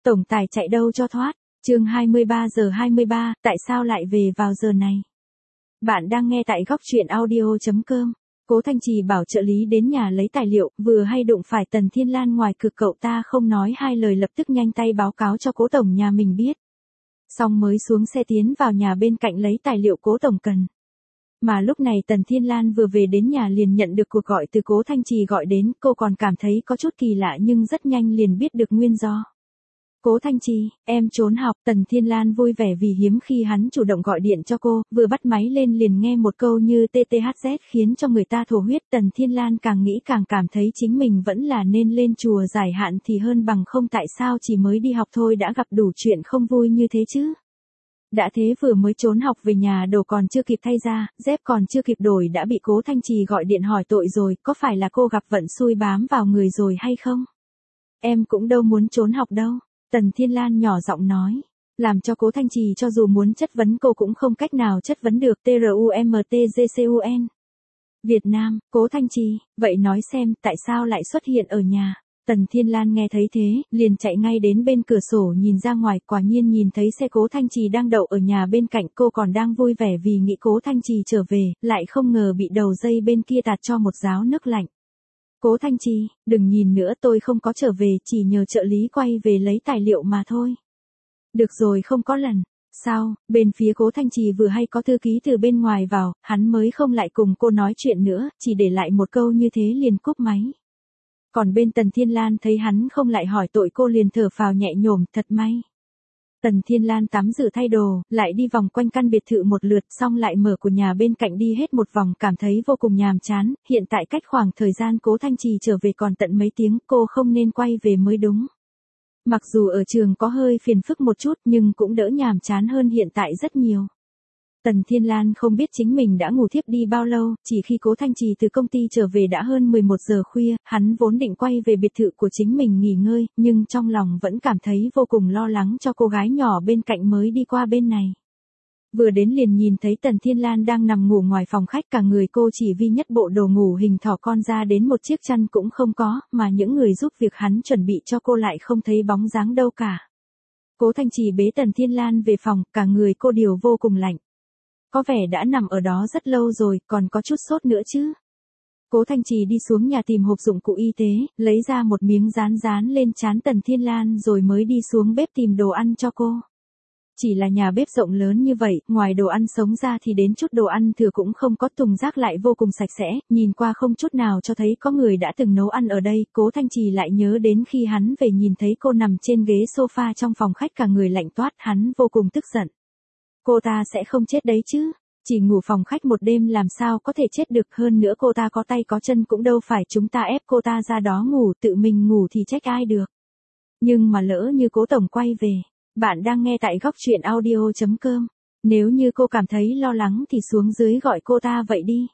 Tổng tài chạy đâu cho thoát. Chương 23 giờ 23, tại sao lại về vào giờ này? Bạn đang nghe tại góc truyện audio.com. Cố Thanh Trì bảo trợ lý đến nhà lấy tài liệu, vừa hay đụng phải Tần Thiên Lan ngoài cửa, cậu ta không nói hai lời lập tức nhanh tay báo cáo cho Cố tổng nhà mình biết. Xong mới xuống xe tiến vào nhà bên cạnh lấy tài liệu Cố tổng cần. Mà lúc này Tần Thiên Lan vừa về đến nhà liền nhận được cuộc gọi từ Cố Thanh Trì gọi đến, cô còn cảm thấy có chút kỳ lạ nhưng rất nhanh liền biết được nguyên do. Cố Thanh Trì, em trốn học. Tần Thiên Lan vui vẻ vì hiếm khi hắn chủ động gọi điện cho cô, vừa bắt máy lên liền nghe một câu như TTHZ khiến cho người ta thổ huyết. Tần Thiên Lan càng nghĩ càng cảm thấy chính mình vẫn là nên lên chùa giải hạn thì hơn bằng không, tại sao chỉ mới đi học thôi đã gặp đủ chuyện không vui như thế chứ. Đã thế vừa mới trốn học về nhà đồ còn chưa kịp thay ra, dép còn chưa kịp đổi đã bị Cố Thanh Trì gọi điện hỏi tội rồi, có phải là cô gặp vận xui bám vào người rồi hay không? Em cũng đâu muốn trốn học đâu. Tần Thiên Lan nhỏ giọng nói, làm cho Cố Thanh Trì cho dù muốn chất vấn cô cũng không cách nào chất vấn được. TRUMTGCUN Việt Nam. Cố Thanh Trì, vậy nói xem tại sao lại xuất hiện ở nhà? Tần Thiên Lan nghe thấy thế, liền chạy ngay đến bên cửa sổ nhìn ra ngoài, quả nhiên nhìn thấy xe Cố Thanh Trì đang đậu ở nhà bên cạnh. Cô còn đang vui vẻ vì nghĩ Cố Thanh Trì trở về, lại không ngờ bị đầu dây bên kia tạt cho một gáo nước lạnh. Cố Thanh Trì, đừng nhìn nữa, tôi không có trở về, chỉ nhờ trợ lý quay về lấy tài liệu mà thôi. Được rồi, không có lần. Sao, bên phía Cố Thanh Trì vừa hay có thư ký từ bên ngoài vào, hắn mới không lại cùng cô nói chuyện nữa, chỉ để lại một câu như thế liền cúp máy. Còn bên Tần Thiên Lan thấy hắn không lại hỏi tội cô liền thở phào nhẹ nhõm, thật may. Tần Thiên Lan tắm rửa thay đồ, lại đi vòng quanh căn biệt thự một lượt, xong lại mở của nhà bên cạnh đi hết một vòng, cảm thấy vô cùng nhàm chán. Hiện tại cách khoảng thời gian Cố Thanh Trì trở về còn tận mấy tiếng, cô không nên quay về mới đúng. Mặc dù ở trường có hơi phiền phức một chút nhưng cũng đỡ nhàm chán hơn hiện tại rất nhiều. Tần Thiên Lan không biết chính mình đã ngủ thiếp đi bao lâu, chỉ khi Cố Thanh Trì từ công ty trở về đã hơn 11 giờ khuya, hắn vốn định quay về biệt thự của chính mình nghỉ ngơi, nhưng trong lòng vẫn cảm thấy vô cùng lo lắng cho cô gái nhỏ bên cạnh mới đi qua bên này. Vừa đến liền nhìn thấy Tần Thiên Lan đang nằm ngủ ngoài phòng khách, cả người cô chỉ vi nhất bộ đồ ngủ hình thỏ con ra đến một chiếc chăn cũng không có, mà những người giúp việc hắn chuẩn bị cho cô lại không thấy bóng dáng đâu cả. Cố Thanh Trì bế Tần Thiên Lan về phòng, cả người cô đều vô cùng lạnh. Có vẻ đã nằm ở đó rất lâu rồi, còn có chút sốt nữa chứ. Cố Thanh Trì đi xuống nhà tìm hộp dụng cụ y tế, lấy ra một miếng dán dán lên trán Tần Thiên Lan rồi mới đi xuống bếp tìm đồ ăn cho cô. Chỉ là nhà bếp rộng lớn như vậy, ngoài đồ ăn sống ra thì đến chút đồ ăn thừa cũng không có, thùng rác lại vô cùng sạch sẽ, nhìn qua không chút nào cho thấy có người đã từng nấu ăn ở đây. Cố Thanh Trì lại nhớ đến khi hắn về nhìn thấy cô nằm trên ghế sofa trong phòng khách cả người lạnh toát, hắn vô cùng tức giận. Cô ta sẽ không chết đấy chứ, chỉ ngủ phòng khách một đêm làm sao có thể chết được, hơn nữa cô ta có tay có chân cũng đâu phải chúng ta ép cô ta ra đó ngủ, tự mình ngủ thì trách ai được. Nhưng mà lỡ như Cố tổng quay về, bạn đang nghe tại góc truyện audio.com, nếu như cô cảm thấy lo lắng thì xuống dưới gọi cô ta vậy đi.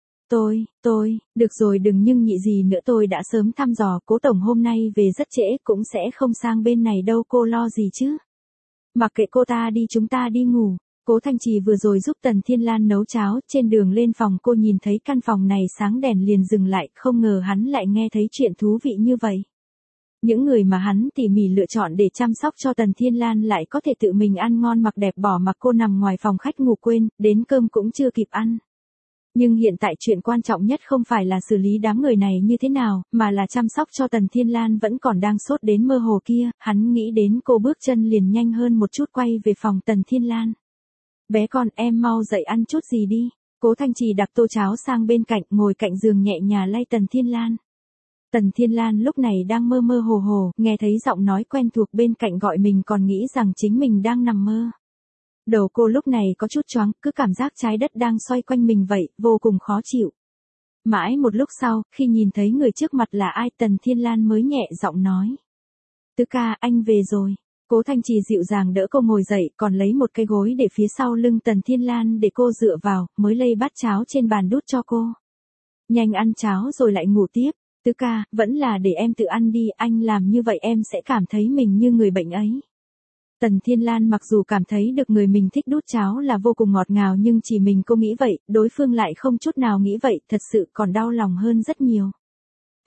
Được rồi đừng nhưng nhị gì nữa, tôi đã sớm thăm dò, Cố tổng hôm nay về rất trễ cũng sẽ không sang bên này đâu, cô lo gì chứ. Mặc kệ cô ta đi, chúng ta đi ngủ. Cố Thanh Trì vừa rồi giúp Tần Thiên Lan nấu cháo, trên đường lên phòng cô nhìn thấy căn phòng này sáng đèn liền dừng lại, không ngờ hắn lại nghe thấy chuyện thú vị như vậy. Những người mà hắn tỉ mỉ lựa chọn để chăm sóc cho Tần Thiên Lan lại có thể tự mình ăn ngon mặc đẹp, bỏ mặc cô nằm ngoài phòng khách ngủ quên, đến cơm cũng chưa kịp ăn. Nhưng hiện tại chuyện quan trọng nhất không phải là xử lý đám người này như thế nào, mà là chăm sóc cho Tần Thiên Lan vẫn còn đang sốt đến mơ hồ kia. Hắn nghĩ đến cô bước chân liền nhanh hơn một chút quay về phòng Tần Thiên Lan. Bé con, em mau dậy ăn chút gì đi. Cố Thanh Trì đặt tô cháo sang bên cạnh, ngồi cạnh giường nhẹ nhàng lay Tần Thiên Lan. Tần Thiên Lan lúc này đang mơ mơ hồ hồ, nghe thấy giọng nói quen thuộc bên cạnh gọi mình còn nghĩ rằng chính mình đang nằm mơ. Đầu cô lúc này có chút choáng, cứ cảm giác trái đất đang xoay quanh mình vậy, vô cùng khó chịu. Mãi một lúc sau, khi nhìn thấy người trước mặt là ai, Tần Thiên Lan mới nhẹ giọng nói. Tứ ca, anh về rồi. Cố Thanh Trì dịu dàng đỡ cô ngồi dậy, còn lấy một cái gối để phía sau lưng Tần Thiên Lan để cô dựa vào, mới lay bát cháo trên bàn đút cho cô. Nhanh ăn cháo rồi lại ngủ tiếp. Tứ ca, vẫn là để em tự ăn đi, anh làm như vậy em sẽ cảm thấy mình như người bệnh ấy. Tần Thiên Lan mặc dù cảm thấy được người mình thích đút cháo là vô cùng ngọt ngào nhưng chỉ mình cô nghĩ vậy, đối phương lại không chút nào nghĩ vậy, thật sự còn đau lòng hơn rất nhiều.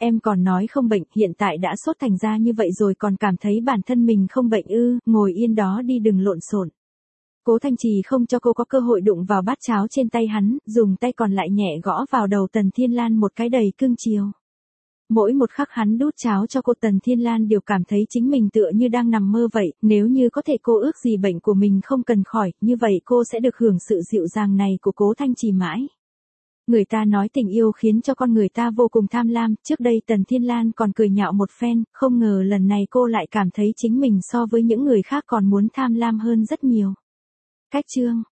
em còn nói không bệnh, hiện tại đã sốt thành ra như vậy rồi còn cảm thấy bản thân mình không bệnh ư, ngồi yên đó đi đừng lộn xộn. Cố Thanh Trì không cho cô có cơ hội đụng vào bát cháo trên tay hắn, dùng tay còn lại nhẹ gõ vào đầu Tần Thiên Lan một cái đầy cưng chiều. Mỗi một khắc hắn đút cháo cho cô, Tần Thiên Lan đều cảm thấy chính mình tựa như đang nằm mơ vậy, nếu như có thể cô ước gì bệnh của mình không cần khỏi, như vậy cô sẽ được hưởng sự dịu dàng này của Cố Thanh Trì mãi. Người ta nói tình yêu khiến cho con người ta vô cùng tham lam, trước đây Tần Thiên Lan còn cười nhạo một phen, không ngờ lần này cô lại cảm thấy chính mình so với những người khác còn muốn tham lam hơn rất nhiều. Cách chương